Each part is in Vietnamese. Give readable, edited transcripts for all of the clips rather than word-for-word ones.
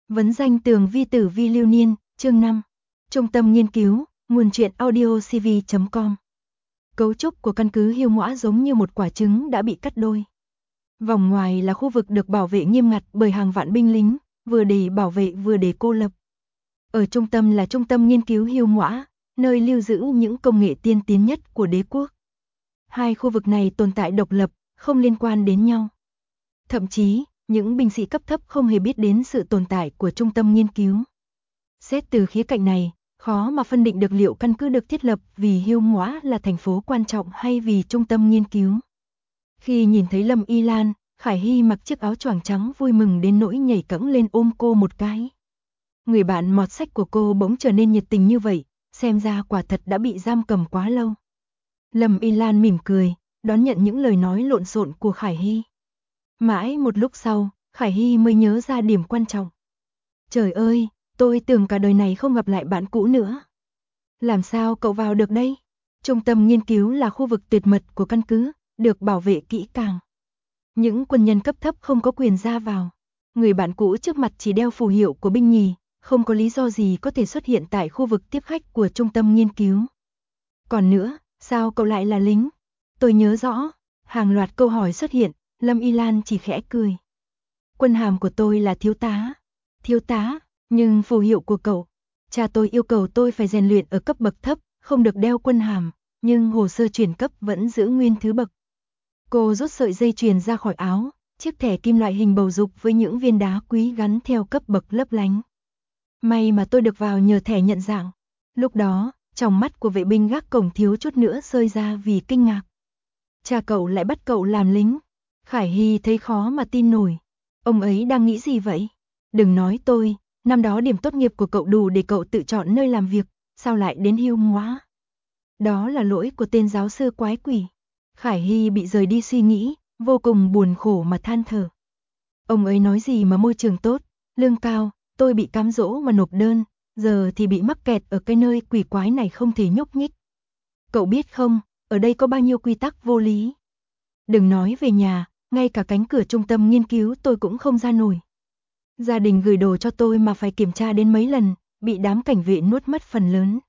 Vấn danh tường vi tử vi lưu niên, chương 5. Trung tâm nghiên cứu, nguồn truyện audio cv.com. Cấu trúc của căn cứ Hiêu Ngõa giống như một quả trứng đã bị cắt đôi. Vòng ngoài là khu vực được bảo vệ nghiêm ngặt bởi hàng vạn binh lính, vừa để bảo vệ vừa để cô lập. Ở trung tâm là trung tâm nghiên cứu Hiêu Ngõa, nơi lưu giữ những công nghệ tiên tiến nhất của đế quốc. Hai khu vực này tồn tại độc lập, không liên quan đến nhau. Thậm chí, những binh sĩ cấp thấp không hề biết đến sự tồn tại của trung tâm nghiên cứu. Xét từ khía cạnh này, khó mà phân định được liệu căn cứ được thiết lập vì Hiêu Ngõa là thành phố quan trọng hay vì trung tâm nghiên cứu. Khi nhìn thấy Lâm Y Lan, Khải Hy mặc chiếc áo choàng trắng vui mừng đến nỗi nhảy cẫng lên ôm cô một cái. Người bạn mọt sách của cô bỗng trở nên nhiệt tình như vậy, xem ra quả thật đã bị giam cầm quá lâu. Lâm Y Lan mỉm cười, đón nhận những lời nói lộn xộn của Khải Hy. Mãi một lúc sau, Khải Hy mới nhớ ra điểm quan trọng. Trời ơi, tôi tưởng cả đời này không gặp lại bạn cũ nữa. Làm sao cậu vào được đây? Trung tâm nghiên cứu là khu vực tuyệt mật của căn cứ, được bảo vệ kỹ càng. Những quân nhân cấp thấp không có quyền ra vào. Người bạn cũ trước mặt chỉ đeo phù hiệu của binh nhì, không có lý do gì có thể xuất hiện tại khu vực tiếp khách của trung tâm nghiên cứu. Còn nữa, sao cậu lại là lính? Tôi nhớ rõ, hàng loạt câu hỏi xuất hiện, Lâm Y Lan chỉ khẽ cười. Quân hàm của tôi là thiếu tá. Thiếu tá, nhưng phù hiệu của cậu, cha tôi yêu cầu tôi phải rèn luyện ở cấp bậc thấp, không được đeo quân hàm, nhưng hồ sơ chuyển cấp vẫn giữ nguyên thứ bậc. Cô rút sợi dây chuyền ra khỏi áo, chiếc thẻ kim loại hình bầu dục với những viên đá quý gắn theo cấp bậc lấp lánh. May mà tôi được vào nhờ thẻ nhận dạng. Lúc đó, trong mắt của vệ binh gác cổng thiếu chút nữa rơi ra vì kinh ngạc. Cha cậu lại bắt cậu làm lính. Khải Hy thấy khó mà tin nổi. Ông ấy đang nghĩ gì vậy? Đừng nói tôi, năm đó điểm tốt nghiệp của cậu đủ để cậu tự chọn nơi làm việc, sao lại đến Hiêu Ngõa? Đó là lỗi của tên giáo sư quái quỷ. Khải Hy bị rời đi suy nghĩ, vô cùng buồn khổ mà than thở. Ông ấy nói gì mà môi trường tốt, lương cao, tôi bị cám dỗ mà nộp đơn, giờ thì bị mắc kẹt ở cái nơi quỷ quái này không thể nhúc nhích. Cậu biết không, ở đây có bao nhiêu quy tắc vô lý. Đừng nói về nhà, ngay cả cánh cửa trung tâm nghiên cứu tôi cũng không ra nổi. Gia đình gửi đồ cho tôi mà phải kiểm tra đến mấy lần, bị đám cảnh vệ nuốt mất phần lớn.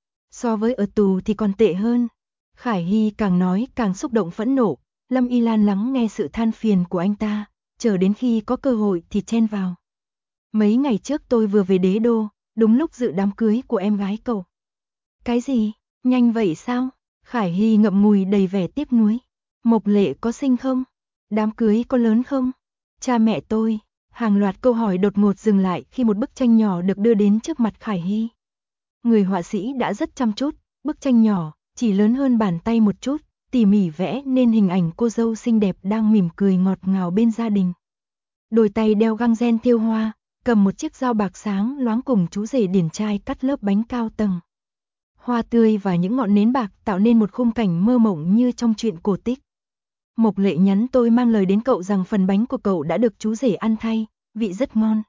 So với ở tù thì còn tệ hơn. Khải Hy càng nói càng xúc động phẫn nộ, Lâm Y Lan lắng nghe sự than phiền của anh ta, chờ đến khi có cơ hội thì chen vào. Mấy ngày trước tôi vừa về đế đô, đúng lúc dự đám cưới của em gái cậu. Cái gì? Nhanh vậy sao? Khải Hy ngậm ngùi đầy vẻ tiếc nuối. Mộc Lệ có sinh không? Đám cưới có lớn không? Cha mẹ tôi. Hàng loạt câu hỏi đột ngột dừng lại khi một bức tranh nhỏ được đưa đến trước mặt Khải Hy. Người họa sĩ đã rất chăm chút, bức tranh nhỏ, chỉ lớn hơn bàn tay một chút, tỉ mỉ vẽ nên hình ảnh cô dâu xinh đẹp đang mỉm cười ngọt ngào bên gia đình. Đôi tay đeo găng ren thêu hoa, cầm một chiếc dao bạc sáng loáng cùng chú rể điển trai cắt lớp bánh cao tầng. Hoa tươi và những ngọn nến bạc tạo nên một khung cảnh mơ mộng như trong truyện cổ tích. Mộc Lệ nhắn tôi mang lời đến cậu rằng phần bánh của cậu đã được chú rể ăn thay, vị rất ngon.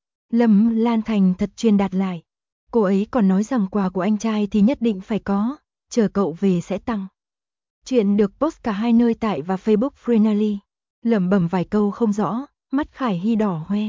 Lâm Lan thành thật truyền đạt lại. Cô ấy còn nói rằng quà của anh trai thì nhất định phải có, chờ cậu về sẽ tặng. Chuyện được post cả hai nơi tại và Facebook Freenally. Lẩm bẩm vài câu không rõ, mắt Khải Hy đỏ hoe.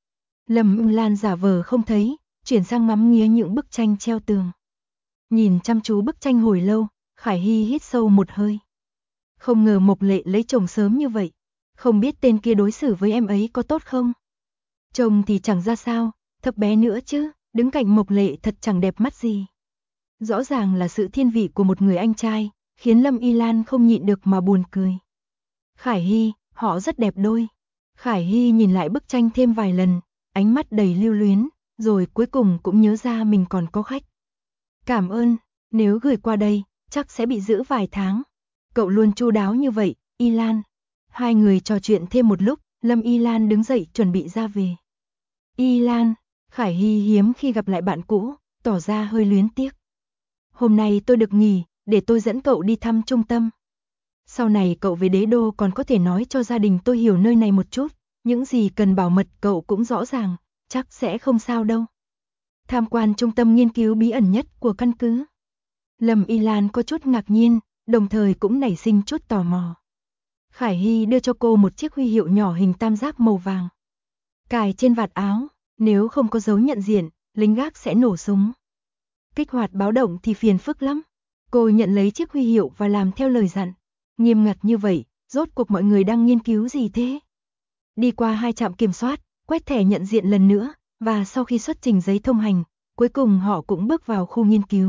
Lâm Lan giả vờ không thấy, chuyển sang ngắm nghía những bức tranh treo tường. Nhìn chăm chú bức tranh hồi lâu, Khải Hy hít sâu một hơi. Không ngờ Mộc Lệ lấy chồng sớm như vậy, không biết tên kia đối xử với em ấy có tốt không? Chồng thì chẳng ra sao, thấp bé nữa chứ, đứng cạnh Mộc Lệ thật chẳng đẹp mắt gì. Rõ ràng là sự thiên vị của một người anh trai, khiến Lâm Y Lan không nhịn được mà buồn cười. Khải Hy, họ rất đẹp đôi. Khải Hy nhìn lại bức tranh thêm vài lần, ánh mắt đầy lưu luyến, rồi cuối cùng cũng nhớ ra mình còn có khách. Cảm ơn, nếu gửi qua đây, chắc sẽ bị giữ vài tháng. Cậu luôn chu đáo như vậy, Y Lan. Hai người trò chuyện thêm một lúc, Lâm Y Lan đứng dậy chuẩn bị ra về. Y Lan, Khải Hy hiếm khi gặp lại bạn cũ, tỏ ra hơi luyến tiếc. Hôm nay tôi được nghỉ, để tôi dẫn cậu đi thăm trung tâm. Sau này cậu về đế đô còn có thể nói cho gia đình tôi hiểu nơi này một chút, những gì cần bảo mật cậu cũng rõ ràng, chắc sẽ không sao đâu. Tham quan trung tâm nghiên cứu bí ẩn nhất của căn cứ. Lâm Y Lan có chút ngạc nhiên, đồng thời cũng nảy sinh chút tò mò. Khải Hy đưa cho cô một chiếc huy hiệu nhỏ hình tam giác màu vàng. Cài trên vạt áo, Nếu không có dấu nhận diện, lính gác sẽ nổ súng. Kích hoạt báo động thì phiền phức lắm. Cô nhận lấy chiếc huy hiệu và làm theo lời dặn. Nghiêm ngặt như vậy, rốt cuộc mọi người đang nghiên cứu gì thế? Đi qua 2 trạm kiểm soát, quét thẻ nhận diện lần nữa, và sau khi xuất trình giấy thông hành, cuối cùng họ cũng bước vào khu nghiên cứu.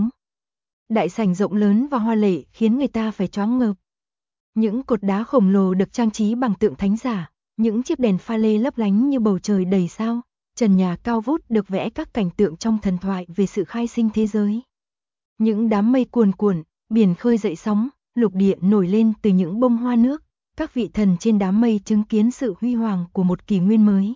Đại sảnh rộng lớn và hoa lệ khiến người ta phải choáng ngợp. Những cột đá khổng lồ được trang trí bằng tượng thánh giả, những chiếc đèn pha lê lấp lánh như bầu trời đầy sao, trần nhà cao vút được vẽ các cảnh tượng trong thần thoại về sự khai sinh thế giới. Những đám mây cuồn cuộn, biển khơi dậy sóng, lục địa nổi lên từ những bông hoa nước, các vị thần trên đám mây chứng kiến sự huy hoàng của một kỷ nguyên mới.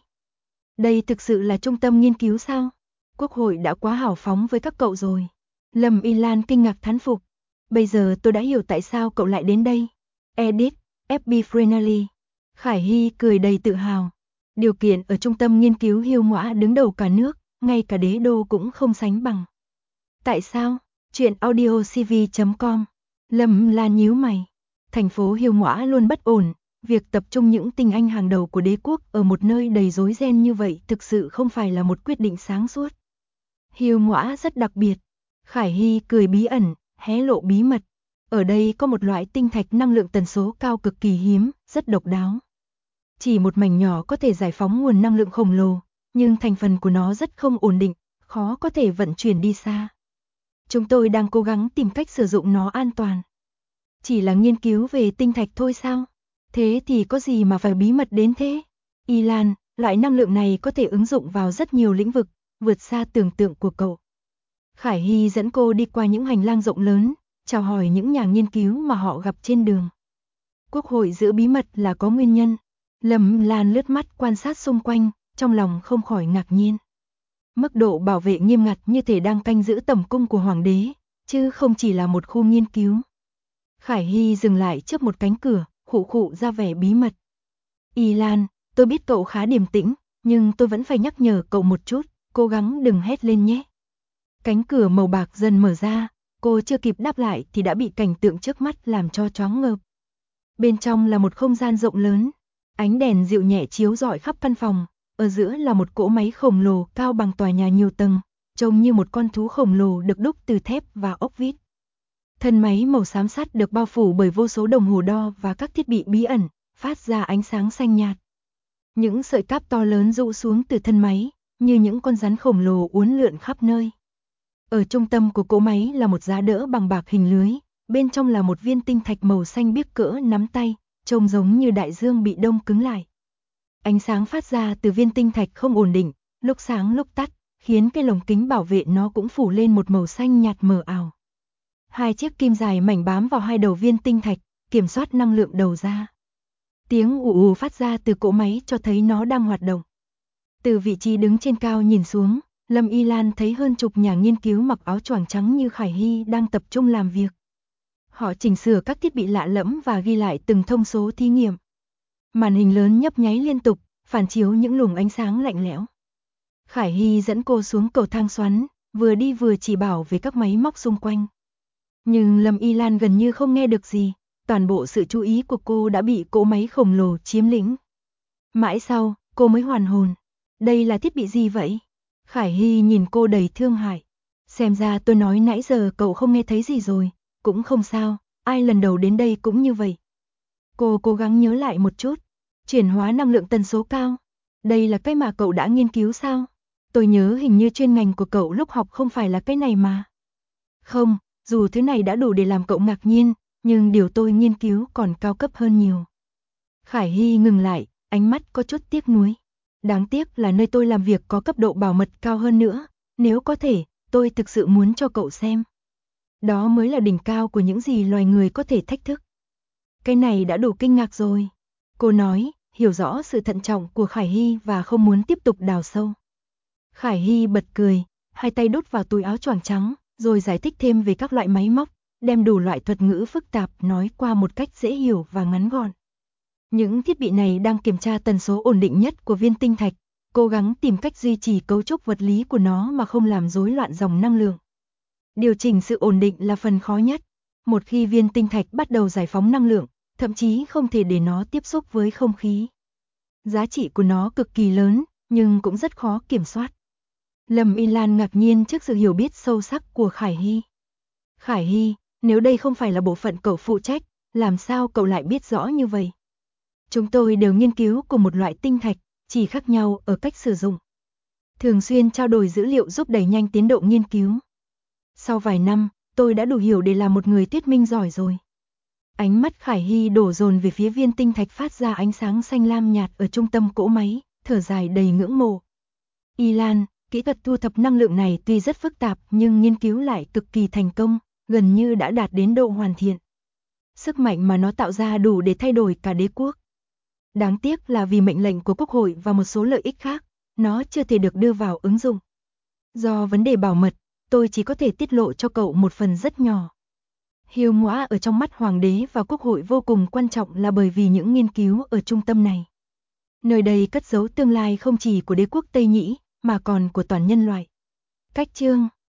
Đây thực sự là trung tâm nghiên cứu sao? Quốc hội đã quá hào phóng với các cậu rồi. Lâm Y Lan kinh ngạc thán phục. Bây giờ tôi đã hiểu tại sao cậu lại đến đây. Edit, FB Friendly. Khải Hy cười đầy tự hào. Điều kiện ở trung tâm nghiên cứu Hiêu Ngoã đứng đầu cả nước, ngay cả đế đô cũng không sánh bằng. Tại sao? Chuyện audiocv.com. Lâm Lan nhíu mày. Thành phố Hiêu Ngoã luôn bất ổn, việc tập trung những tinh anh hàng đầu của đế quốc ở một nơi đầy rối ren như vậy thực sự không phải là một quyết định sáng suốt. Hiêu Ngoã rất đặc biệt. Khải Hy cười bí ẩn, hé lộ bí mật. Ở đây có một loại tinh thạch năng lượng tần số cao cực kỳ hiếm, rất độc đáo. Chỉ một mảnh nhỏ có thể giải phóng nguồn năng lượng khổng lồ, nhưng thành phần của nó rất không ổn định, khó có thể vận chuyển đi xa. Chúng tôi đang cố gắng tìm cách sử dụng nó an toàn. Chỉ là nghiên cứu về tinh thạch thôi sao? Thế thì có gì mà phải bí mật đến thế? Y Lan, loại năng lượng này có thể ứng dụng vào rất nhiều lĩnh vực, vượt xa tưởng tượng của cậu. Khải Hy dẫn cô đi qua những hành lang rộng lớn, chào hỏi những nhà nghiên cứu mà họ gặp trên đường. Quốc hội giữ bí mật là có nguyên nhân. Lâm Lan lướt mắt quan sát xung quanh, trong lòng không khỏi ngạc nhiên. Mức độ bảo vệ nghiêm ngặt như thể đang canh giữ tẩm cung của hoàng đế, chứ không chỉ là một khu nghiên cứu. Khải Hy dừng lại trước một cánh cửa, khụ khụ ra vẻ bí mật. Y Lan, tôi biết cậu khá điềm tĩnh, nhưng tôi vẫn phải nhắc nhở cậu một chút, cố gắng đừng hét lên nhé. Cánh cửa màu bạc dần mở ra, cô chưa kịp đáp lại thì đã bị cảnh tượng trước mắt làm cho choáng ngợp. Bên trong là một không gian rộng lớn, ánh đèn dịu nhẹ chiếu rọi khắp căn phòng, ở giữa là một cỗ máy khổng lồ cao bằng tòa nhà nhiều tầng, trông như một con thú khổng lồ được đúc từ thép và ốc vít. Thân máy màu xám sắt được bao phủ bởi vô số đồng hồ đo và các thiết bị bí ẩn, phát ra ánh sáng xanh nhạt. Những sợi cáp to lớn rũ xuống từ thân máy, như những con rắn khổng lồ uốn lượn khắp nơi. Ở trung tâm của cỗ máy là một giá đỡ bằng bạc hình lưới, bên trong là một viên tinh thạch màu xanh biếc cỡ nắm tay, trông giống như đại dương bị đông cứng lại. Ánh sáng phát ra từ viên tinh thạch không ổn định, lúc sáng lúc tắt, khiến cái lồng kính bảo vệ nó cũng phủ lên một màu xanh nhạt mờ ảo. 2 chiếc kim dài mảnh bám vào 2 đầu viên tinh thạch, kiểm soát năng lượng đầu ra. Tiếng ù ù phát ra từ cỗ máy cho thấy nó đang hoạt động. Từ vị trí đứng trên cao nhìn xuống, Lâm Y Lan thấy hơn chục nhà nghiên cứu mặc áo choàng trắng như Khải Hy đang tập trung làm việc. Họ chỉnh sửa các thiết bị lạ lẫm và ghi lại từng thông số thí nghiệm. Màn hình lớn nhấp nháy liên tục, phản chiếu những luồng ánh sáng lạnh lẽo. Khải Hy dẫn cô xuống cầu thang xoắn, vừa đi vừa chỉ bảo về các máy móc xung quanh. Nhưng Lâm Y Lan gần như không nghe được gì, toàn bộ sự chú ý của cô đã bị cỗ máy khổng lồ chiếm lĩnh. Mãi sau, cô mới hoàn hồn. Đây là thiết bị gì vậy? Khải Hy nhìn cô đầy thương hại. Xem ra tôi nói nãy giờ cậu không nghe thấy gì rồi, cũng không sao, ai lần đầu đến đây cũng như vậy. Cô cố gắng nhớ lại một chút. Chuyển hóa năng lượng tần số cao. Đây là cái mà cậu đã nghiên cứu sao? Tôi nhớ hình như chuyên ngành của cậu lúc học không phải là cái này mà. Không, dù thứ này đã đủ để làm cậu ngạc nhiên, nhưng điều tôi nghiên cứu còn cao cấp hơn nhiều. Khải Hy ngừng lại, ánh mắt có chút tiếc nuối. Đáng tiếc là nơi tôi làm việc có cấp độ bảo mật cao hơn nữa, nếu có thể, tôi thực sự muốn cho cậu xem. Đó mới là đỉnh cao của những gì loài người có thể thách thức. Cái này đã đủ kinh ngạc rồi. Cô nói, hiểu rõ sự thận trọng của Khải Hy và không muốn tiếp tục đào sâu. Khải Hy bật cười, 2 tay đút vào túi áo choàng trắng, rồi giải thích thêm về các loại máy móc, đem đủ loại thuật ngữ phức tạp nói qua một cách dễ hiểu và ngắn gọn. Những thiết bị này đang kiểm tra tần số ổn định nhất của viên tinh thạch, cố gắng tìm cách duy trì cấu trúc vật lý của nó mà không làm rối loạn dòng năng lượng. Điều chỉnh sự ổn định là phần khó nhất. Một khi viên tinh thạch bắt đầu giải phóng năng lượng, thậm chí không thể để nó tiếp xúc với không khí. Giá trị của nó cực kỳ lớn, nhưng cũng rất khó kiểm soát. Lâm Y Lan ngạc nhiên trước sự hiểu biết sâu sắc của Khải Hy. Khải Hy, nếu đây không phải là bộ phận cậu phụ trách, làm sao cậu lại biết rõ như vậy? Chúng tôi đều nghiên cứu cùng một loại tinh thạch, chỉ khác nhau ở cách sử dụng. Thường xuyên trao đổi dữ liệu giúp đẩy nhanh tiến độ nghiên cứu. Sau vài năm, tôi đã đủ hiểu để làm một người thuyết minh giỏi rồi. Ánh mắt Khải Hy đổ dồn về phía viên tinh thạch phát ra ánh sáng xanh lam nhạt ở trung tâm cỗ máy, thở dài đầy ngưỡng mộ. Y Lan, kỹ thuật thu thập năng lượng này tuy rất phức tạp nhưng nghiên cứu lại cực kỳ thành công, gần như đã đạt đến độ hoàn thiện. Sức mạnh mà nó tạo ra đủ để thay đổi cả đế quốc. Đáng tiếc là vì mệnh lệnh của Quốc hội và một số lợi ích khác, nó chưa thể được đưa vào ứng dụng. Do vấn đề bảo mật, tôi chỉ có thể tiết lộ cho cậu một phần rất nhỏ. Hiếu ngõa ở trong mắt Hoàng đế và Quốc hội vô cùng quan trọng là bởi vì những nghiên cứu ở trung tâm này. Nơi đây cất giấu tương lai không chỉ của đế quốc Tây Nhĩ, mà còn của toàn nhân loại. Cách chương